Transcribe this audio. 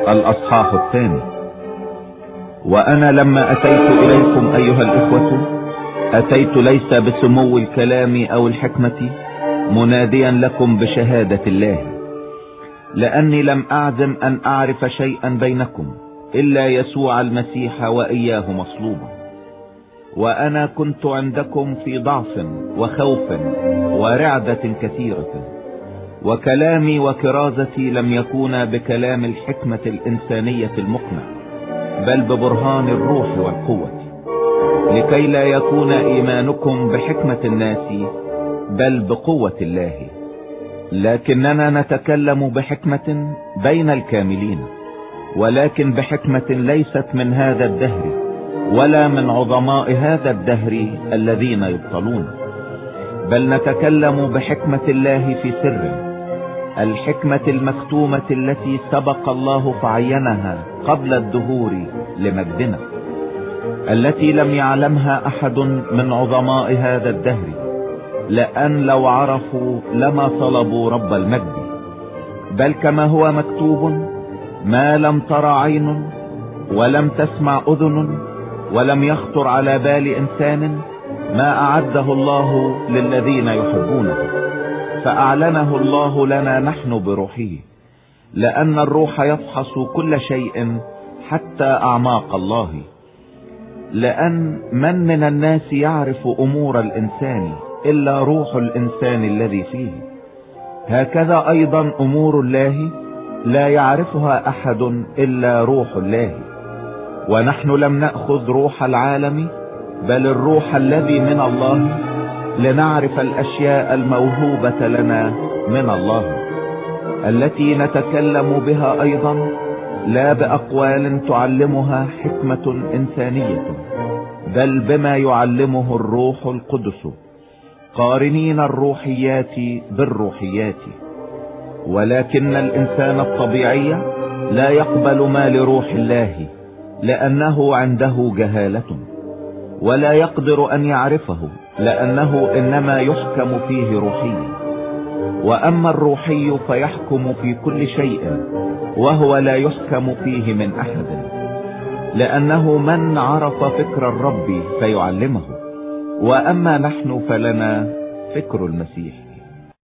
الأصحاح الثاني. وأنا لما أتيت إليكم أيها الإخوة أتيت ليس بسمو الكلام أو الحكمة مناديا لكم بشهادة الله، لأني لم أعزم أن أعرف شيئا بينكم إلا يسوع المسيح وإياه مصلوبا. وأنا كنت عندكم في ضعف وخوف ورعدة كثيرة، وكلامي وكرازتي لم يكون بكلام الحكمة الإنسانية المقنع، بل ببرهان الروح والقوة، لكي لا يكون إيمانكم بحكمة الناس بل بقوة الله. لكننا نتكلم بحكمة بين الكاملين، ولكن بحكمة ليست من هذا الدهر ولا من عظماء هذا الدهر الذين يبطلون، بل نتكلم بحكمة الله في سر، الحكمة المكتومة التي سبق الله فعينها قبل الدهور لمجدنا، التي لم يعلمها أحد من عظماء هذا الدهر، لأن لو عرفوا لما طلبوا رب المجد. بل كما هو مكتوب: ما لم ترى عين ولم تسمع أذن ولم يخطر على بال إنسان ما أعده الله للذين يحبونه، فأعلنه الله لنا نحن بروحه، لأن الروح يفحص كل شيء حتى أعماق الله. لأن من الناس يعرف أمور الإنسان إلا روح الإنسان الذي فيه، هكذا أيضا أمور الله لا يعرفها أحد إلا روح الله. ونحن لم نأخذ روح العالم بل الروح الذي من الله، لنعرف الأشياء الموهوبة لنا من الله، التي نتكلم بها أيضا لا بأقوال تعلمها حكمة إنسانية، بل بما يعلمه الروح القدس، قارنين الروحيات بالروحيات. ولكن الإنسان الطبيعي لا يقبل ما لروح الله، لأنه عنده جهالة، ولا يقدر أن يعرفه، لأنه إنما يحكم فيه روحيا. وأما الروحي فيحكم في كل شيء، وهو لا يحكم فيه من أحد، لأنه من عرف فكر الرب فيعلمه. وأما نحن فلنا فكر المسيح.